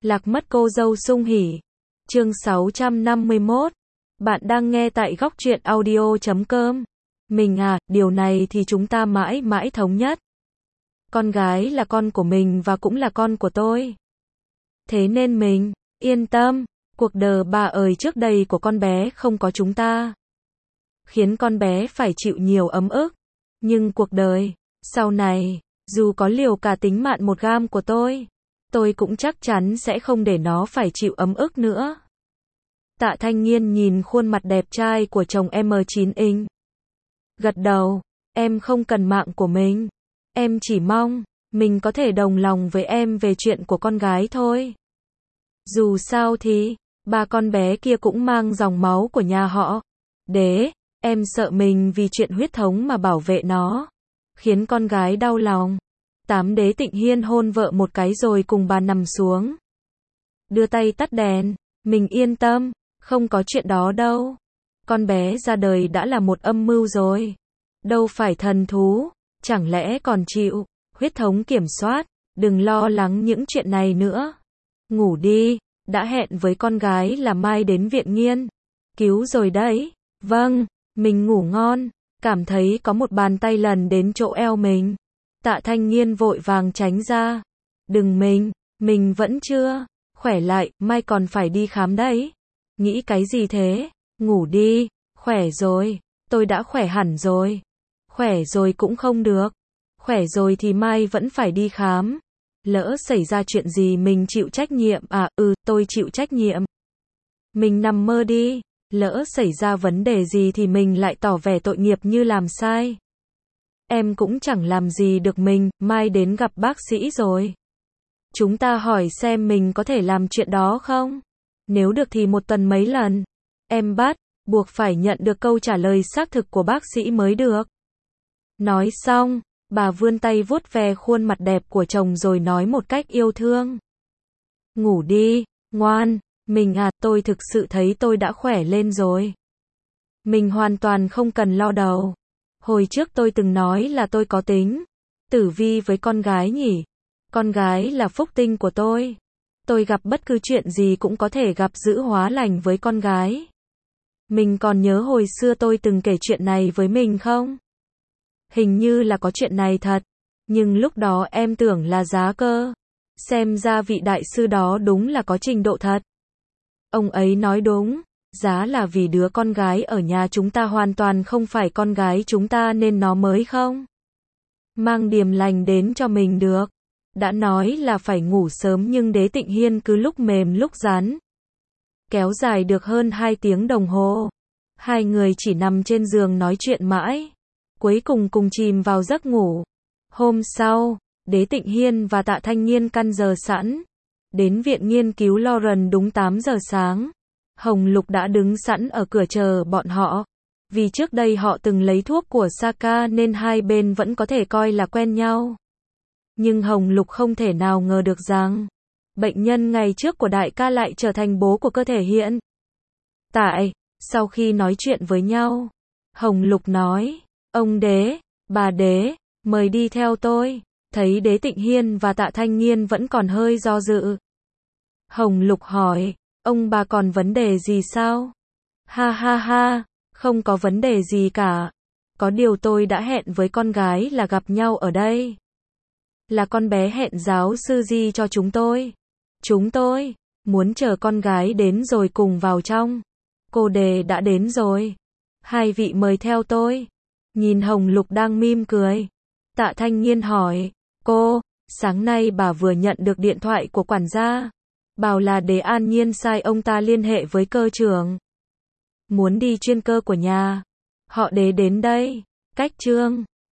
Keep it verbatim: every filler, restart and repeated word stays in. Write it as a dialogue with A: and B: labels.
A: Lạc mất cô dâu sung hỉ. Chương sáu trăm năm mươi mốt. Bạn đang nghe tại góc truyện audio chấm com. Mình à, điều này thì chúng ta mãi mãi thống nhất. Con gái là con của mình và cũng là con của tôi. Thế nên mình, yên tâm, cuộc đời bà ơi trước đây của con bé không có chúng ta. Khiến con bé phải chịu nhiều ấm ức. Nhưng cuộc đời, sau này, dù có liều cả tính mạng một gam của tôi, tôi cũng chắc chắn sẽ không để nó phải chịu ấm ức nữa. Tạ Thanh Nghiên nhìn khuôn mặt đẹp trai của chồng em chín inch. Gật đầu, em không cần mạng của mình. Em chỉ mong, mình có thể đồng lòng với em về chuyện của con gái thôi. Dù sao thì, ba con bé kia cũng mang dòng máu của nhà họ. Đế, em sợ mình vì chuyện huyết thống mà bảo vệ nó. Khiến con gái đau lòng. Tám Đế Tịnh Hiên hôn vợ một cái rồi cùng bà nằm xuống. Đưa tay tắt đèn, mình yên tâm, không có chuyện đó đâu. Con bé ra đời đã là một âm mưu rồi. Đâu phải thần thú, chẳng lẽ còn chịu huyết thống kiểm soát, đừng lo lắng những chuyện này nữa. Ngủ đi, đã hẹn với con gái là mai đến viện nghiên cứu rồi đấy. Vâng, mình ngủ ngon, cảm thấy có một bàn tay lần đến chỗ eo mình. Tạ Thanh Nghiên vội vàng tránh ra. Đừng mình, mình vẫn chưa khỏe lại, mai còn phải đi khám đấy. Nghĩ cái gì thế? Ngủ đi, khỏe rồi, tôi đã khỏe hẳn rồi. Khỏe rồi cũng không được. Khỏe rồi thì mai vẫn phải đi khám. Lỡ xảy ra chuyện gì mình chịu trách nhiệm à? Ừ, tôi chịu trách nhiệm. Mình nằm mơ đi. Lỡ xảy ra vấn đề gì thì mình lại tỏ vẻ tội nghiệp như làm sai. Em cũng chẳng làm gì được mình, mai đến gặp bác sĩ rồi. Chúng ta hỏi xem mình có thể làm chuyện đó không? Nếu được thì một tuần mấy lần. Em bắt, buộc phải nhận được câu trả lời xác thực của bác sĩ mới được. Nói xong, bà vươn tay vuốt ve khuôn mặt đẹp của chồng rồi nói một cách yêu thương. Ngủ đi, ngoan, mình à, tôi thực sự thấy tôi đã khỏe lên rồi. Mình hoàn toàn không cần lo đầu. Hồi trước tôi từng nói là tôi có tính tử vi với con gái nhỉ. Con gái là phúc tinh của tôi. Tôi gặp bất cứ chuyện gì cũng có thể gặp dữ hóa lành với con gái. Mình còn nhớ hồi xưa tôi từng kể chuyện này với mình không? Hình như là có chuyện này thật. Nhưng lúc đó em tưởng là giá cơ. Xem ra vị đại sư đó đúng là có trình độ thật. Ông ấy nói đúng. Giá là vì đứa con gái ở nhà chúng ta hoàn toàn không phải con gái chúng ta nên nó mới không mang điềm lành đến cho mình được. Đã nói là phải ngủ sớm nhưng Đế Tịnh Hiên cứ lúc mềm lúc rắn. Kéo dài được hơn hai tiếng đồng hồ. Hai người chỉ nằm trên giường nói chuyện mãi. Cuối cùng cùng chìm vào giấc ngủ. Hôm sau, Đế Tịnh Hiên và Tạ Thanh Nghiên căn giờ sẵn. Đến viện nghiên cứu Lauren đúng tám giờ sáng. Hồng Lục đã đứng sẵn ở cửa chờ bọn họ. Vì trước đây họ từng lấy thuốc của Saka nên hai bên vẫn có thể coi là quen nhau. Nhưng Hồng Lục không thể nào ngờ được rằng bệnh nhân ngày trước của đại ca lại trở thành bố của cơ thể hiện tại. Sau khi nói chuyện với nhau, Hồng Lục nói, ông Đế, bà Đế, mời đi theo tôi. Thấy Đế Tịnh Hiên và Tạ Thanh Nghiên vẫn còn hơi do dự. Hồng Lục hỏi, ông bà còn vấn đề gì sao? Ha ha ha, không có vấn đề gì cả. Có điều tôi đã hẹn với con gái là gặp nhau ở đây. Là con bé hẹn giáo sư Di cho chúng tôi. Chúng tôi muốn chờ con gái đến rồi cùng vào trong. Cô Đề đã đến rồi. Hai vị mời theo tôi. Nhìn Hồng Lục đang mỉm cười. Tạ Thanh Nghiên hỏi, cô, sáng nay bà vừa nhận được điện thoại của quản gia. Bảo là Đế An Nhiên sai ông ta liên hệ với cơ trưởng. Muốn đi chuyên cơ của nhà họ Đế đến đây. Cách Trương